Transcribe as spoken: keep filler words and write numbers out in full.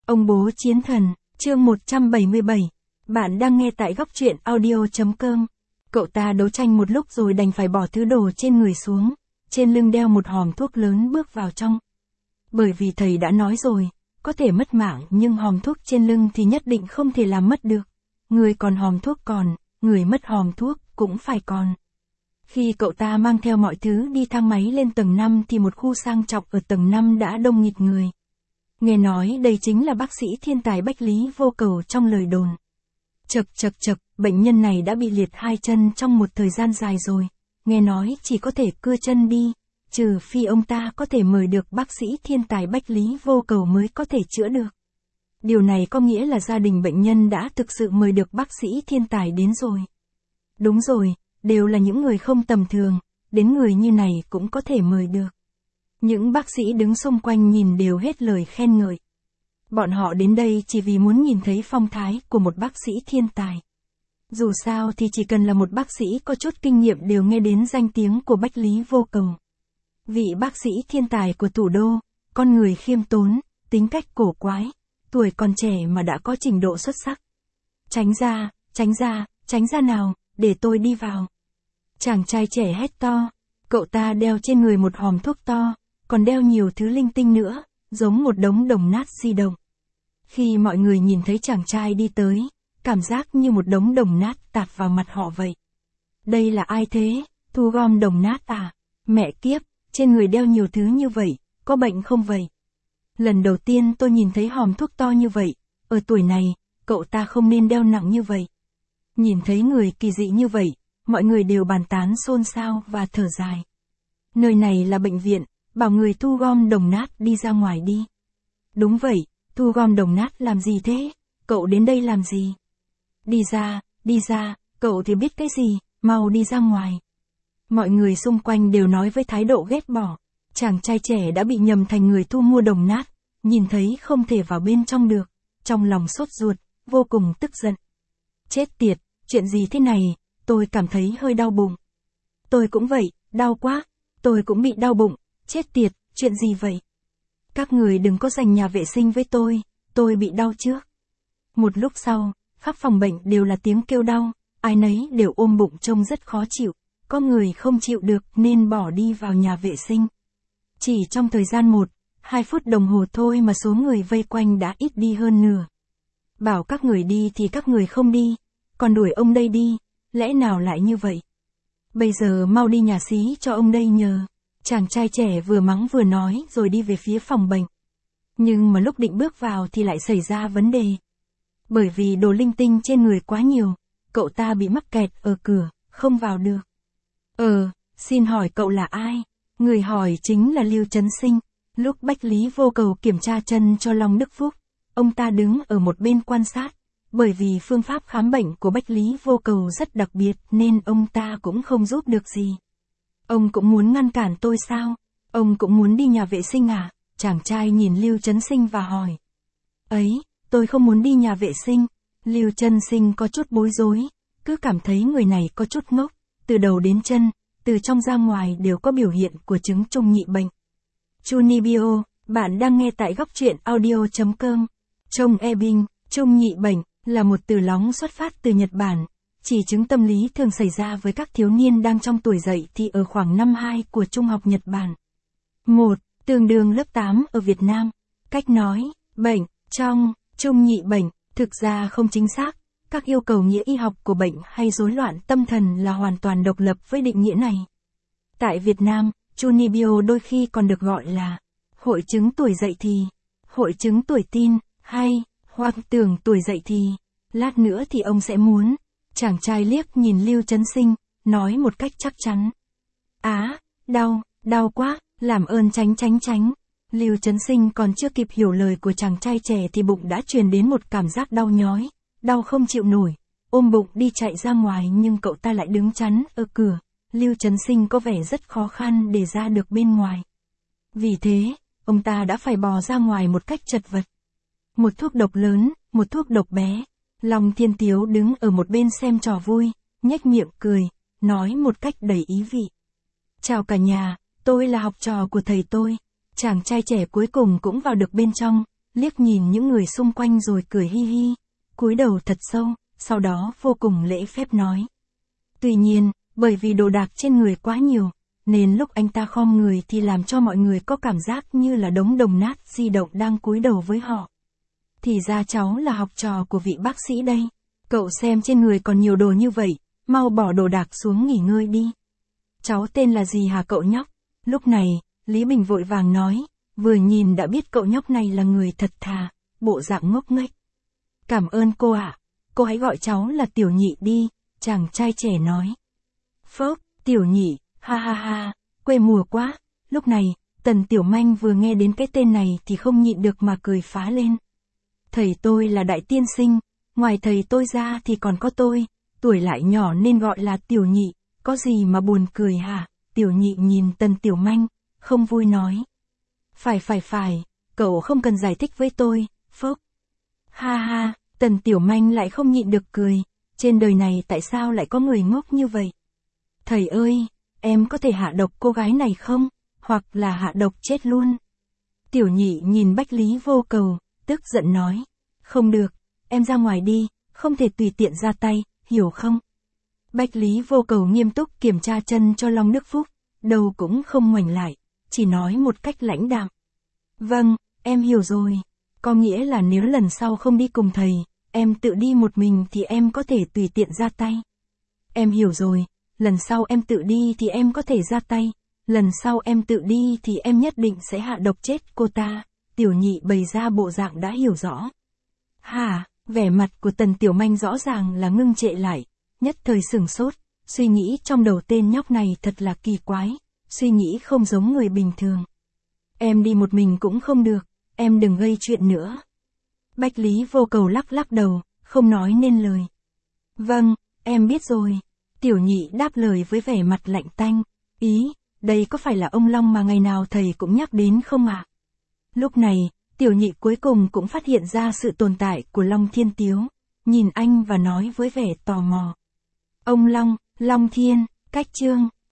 Ông bố chiến thần, chương một trăm bảy mươi bảy. Bạn đang nghe tại góc truyện audio chấm com. Cậu ta đấu tranh một lúc rồi đành phải bỏ thứ đồ trên người xuống, trên lưng đeo một hòm thuốc lớn bước vào trong. Bởi vì thầy đã nói rồi, có thể mất mạng nhưng hòm thuốc trên lưng thì nhất định không thể làm mất được. Người còn hòm thuốc còn, người mất hòm thuốc cũng phải còn. Khi cậu ta mang theo mọi thứ đi thang máy lên tầng năm thì một khu sang trọng ở tầng năm đã đông nghịt người. Nghe nói đây chính là bác sĩ thiên tài Bách Lý Vô Cầu trong lời đồn. Chật chật chật, bệnh nhân này đã bị liệt hai chân trong một thời gian dài rồi, nghe nói chỉ có thể cưa chân đi, trừ phi ông ta có thể mời được bác sĩ thiên tài Bách Lý Vô Cầu mới có thể chữa được. Điều này có nghĩa là gia đình bệnh nhân đã thực sự mời được bác sĩ thiên tài đến rồi. Đúng rồi, đều là những người không tầm thường, đến người như này cũng có thể mời được. Những bác sĩ đứng xung quanh nhìn đều hết lời khen ngợi. Bọn họ đến đây chỉ vì muốn nhìn thấy phong thái của một bác sĩ thiên tài. Dù sao thì chỉ cần là một bác sĩ có chút kinh nghiệm đều nghe đến danh tiếng của Bách Lý Vô Cầu. Vị bác sĩ thiên tài của thủ đô, con người khiêm tốn, tính cách cổ quái, tuổi còn trẻ mà đã có trình độ xuất sắc. Tránh ra, tránh ra, tránh ra nào, để tôi đi vào. Chàng trai trẻ hét to, cậu ta đeo trên người một hòm thuốc to, còn đeo nhiều thứ linh tinh nữa, giống một đống đồng nát di động. Khi mọi người nhìn thấy chàng trai đi tới, cảm giác như một đống đồng nát tạt vào mặt họ vậy. Đây là ai thế, thu gom đồng nát à? Mẹ kiếp, trên người đeo nhiều thứ như vậy, có bệnh không vậy? Lần đầu tiên tôi nhìn thấy hòm thuốc to như vậy, ở tuổi này, cậu ta không nên đeo nặng như vậy. Nhìn thấy người kỳ dị như vậy, mọi người đều bàn tán xôn xao và thở dài. Nơi này là bệnh viện, bảo người thu gom đồng nát đi ra ngoài đi. Đúng vậy, thu gom đồng nát làm gì thế? Cậu đến đây làm gì? Đi ra, đi ra, cậu thì biết cái gì, mau đi ra ngoài. Mọi người xung quanh đều nói với thái độ ghét bỏ. Chàng trai trẻ đã bị nhầm thành người thu mua đồng nát, nhìn thấy không thể vào bên trong được, trong lòng sốt ruột, vô cùng tức giận. Chết tiệt, chuyện gì thế này, tôi cảm thấy hơi đau bụng. Tôi cũng vậy, đau quá, tôi cũng bị đau bụng, chết tiệt, chuyện gì vậy? Các người đừng có giành nhà vệ sinh với tôi, tôi bị đau trước. Một lúc sau, khắp phòng bệnh đều là tiếng kêu đau, ai nấy đều ôm bụng trông rất khó chịu, có người không chịu được nên bỏ đi vào nhà vệ sinh. Chỉ trong thời gian một, hai phút đồng hồ thôi mà số người vây quanh đã ít đi hơn nửa. Bảo các người đi thì các người không đi, còn đuổi ông đây đi, lẽ nào lại như vậy? Bây giờ mau đi nhà xí cho ông đây nhờ. Chàng trai trẻ vừa mắng vừa nói rồi đi về phía phòng bệnh. Nhưng mà lúc định bước vào thì lại xảy ra vấn đề. Bởi vì đồ linh tinh trên người quá nhiều, cậu ta bị mắc kẹt ở cửa, không vào được. Ờ, xin hỏi cậu là ai? Người hỏi chính là Lưu Chấn Sinh. Lúc Bách Lý Vô Cầu kiểm tra chân cho Long Đức Phúc, ông ta đứng ở một bên quan sát. Bởi vì phương pháp khám bệnh của Bách Lý Vô Cầu rất đặc biệt nên ông ta cũng không giúp được gì. Ông cũng muốn ngăn cản tôi sao? Ông cũng muốn đi nhà vệ sinh à? Chàng trai nhìn Lưu Chấn Sinh và hỏi. Ấy, tôi không muốn đi nhà vệ sinh. Lưu Chấn Sinh có chút bối rối, cứ cảm thấy người này có chút ngốc, từ đầu đến chân, từ trong ra ngoài đều có biểu hiện của chứng trung nhị bệnh. Chunibyo, bạn đang nghe tại góc truyện audio chấm com. Trong Ebing, trung nhị bệnh là một từ lóng xuất phát từ Nhật Bản, chỉ chứng tâm lý thường xảy ra với các thiếu niên đang trong tuổi dậy thì ở khoảng năm hai của trung học Nhật Bản. một. Tương đương lớp tám ở Việt Nam. Cách nói, bệnh, trong, trung nhị bệnh, thực ra không chính xác, các yêu cầu nghĩa y học của bệnh hay rối loạn tâm thần là hoàn toàn độc lập với định nghĩa này. Tại Việt Nam, Chunibyo đôi khi còn được gọi là hội chứng tuổi dậy thì, hội chứng tuổi teen, hay hoặc tưởng tuổi dậy thì, lát nữa thì ông sẽ muốn. Chàng trai liếc nhìn Lưu Chấn Sinh, nói một cách chắc chắn. Á, đau, đau quá, làm ơn tránh tránh tránh. Lưu Chấn Sinh còn chưa kịp hiểu lời của chàng trai trẻ thì bụng đã truyền đến một cảm giác đau nhói, đau không chịu nổi, ôm bụng đi chạy ra ngoài nhưng cậu ta lại đứng chắn ở cửa. Lưu Chấn Sinh có vẻ rất khó khăn để ra được bên ngoài. Vì thế, ông ta đã phải bò ra ngoài một cách chật vật. Một thuốc độc lớn, một thuốc độc bé. Long Thiên Tiếu đứng ở một bên xem trò vui, nhếch miệng cười, nói một cách đầy ý vị. Chào cả nhà, tôi là học trò của thầy tôi. Chàng trai trẻ cuối cùng cũng vào được bên trong, liếc nhìn những người xung quanh rồi cười hi hi, cúi đầu thật sâu, sau đó vô cùng lễ phép nói. Tuy nhiên, bởi vì đồ đạc trên người quá nhiều, nên lúc anh ta khom người thì làm cho mọi người có cảm giác như là đống đồng nát di động đang cúi đầu với họ. Thì ra cháu là học trò của vị bác sĩ đây. Cậu xem trên người còn nhiều đồ như vậy, mau bỏ đồ đạc xuống nghỉ ngơi đi. Cháu tên là gì hả cậu nhóc? Lúc này, Lý Bình vội vàng nói, vừa nhìn đã biết cậu nhóc này là người thật thà, bộ dạng ngốc nghếch. Cảm ơn cô ạ, cô hãy gọi cháu là Tiểu Nhị đi, chàng trai trẻ nói. Phốc, Tiểu Nhị, ha ha ha, quê mùa quá. Lúc này, Tần Tiểu Manh vừa nghe đến cái tên này thì không nhịn được mà cười phá lên. Thầy tôi là đại tiên sinh, ngoài thầy tôi ra thì còn có tôi, tuổi lại nhỏ nên gọi là Tiểu Nhị, có gì mà buồn cười hả? Tiểu Nhị nhìn Tần Tiểu Manh, không vui nói. Phải phải phải, cậu không cần giải thích với tôi, phốc. Ha ha, Tần Tiểu Manh lại không nhịn được cười, trên đời này tại sao lại có người ngốc như vậy? Thầy ơi, em có thể hạ độc cô gái này không? Hoặc là hạ độc chết luôn. Tiểu Nhị nhìn Bách Lý Vô Cầu, tức giận nói. Không được, em ra ngoài đi, không thể tùy tiện ra tay, hiểu không? Bách Lý Vô Cầu nghiêm túc kiểm tra chân cho Long Đức Phúc, đầu cũng không ngoảnh lại, chỉ nói một cách lãnh đạm. Vâng, em hiểu rồi. Có nghĩa là nếu lần sau không đi cùng thầy, em tự đi một mình thì em có thể tùy tiện ra tay. Em hiểu rồi, lần sau em tự đi thì em có thể ra tay, lần sau em tự đi thì em nhất định sẽ hạ độc chết cô ta. Tiểu Nhị bày ra bộ dạng đã hiểu rõ. Hả, vẻ mặt của Tần Tiểu Manh rõ ràng là ngưng trệ lại, nhất thời sửng sốt, suy nghĩ trong đầu tên nhóc này thật là kỳ quái, suy nghĩ không giống người bình thường. Em đi một mình cũng không được, em đừng gây chuyện nữa. Bách Lý Vô Cầu lắc lắc đầu, không nói nên lời. Vâng, em biết rồi. Tiểu Nhị đáp lời với vẻ mặt lạnh tanh. Ý, đây có phải là ông Long mà ngày nào thầy cũng nhắc đến không ạ? À? Lúc này, Tiểu Nhị cuối cùng cũng phát hiện ra sự tồn tại của Long Thiên Tiếu, nhìn anh và nói với vẻ tò mò. Ông Long, Long Thiên, cách chương.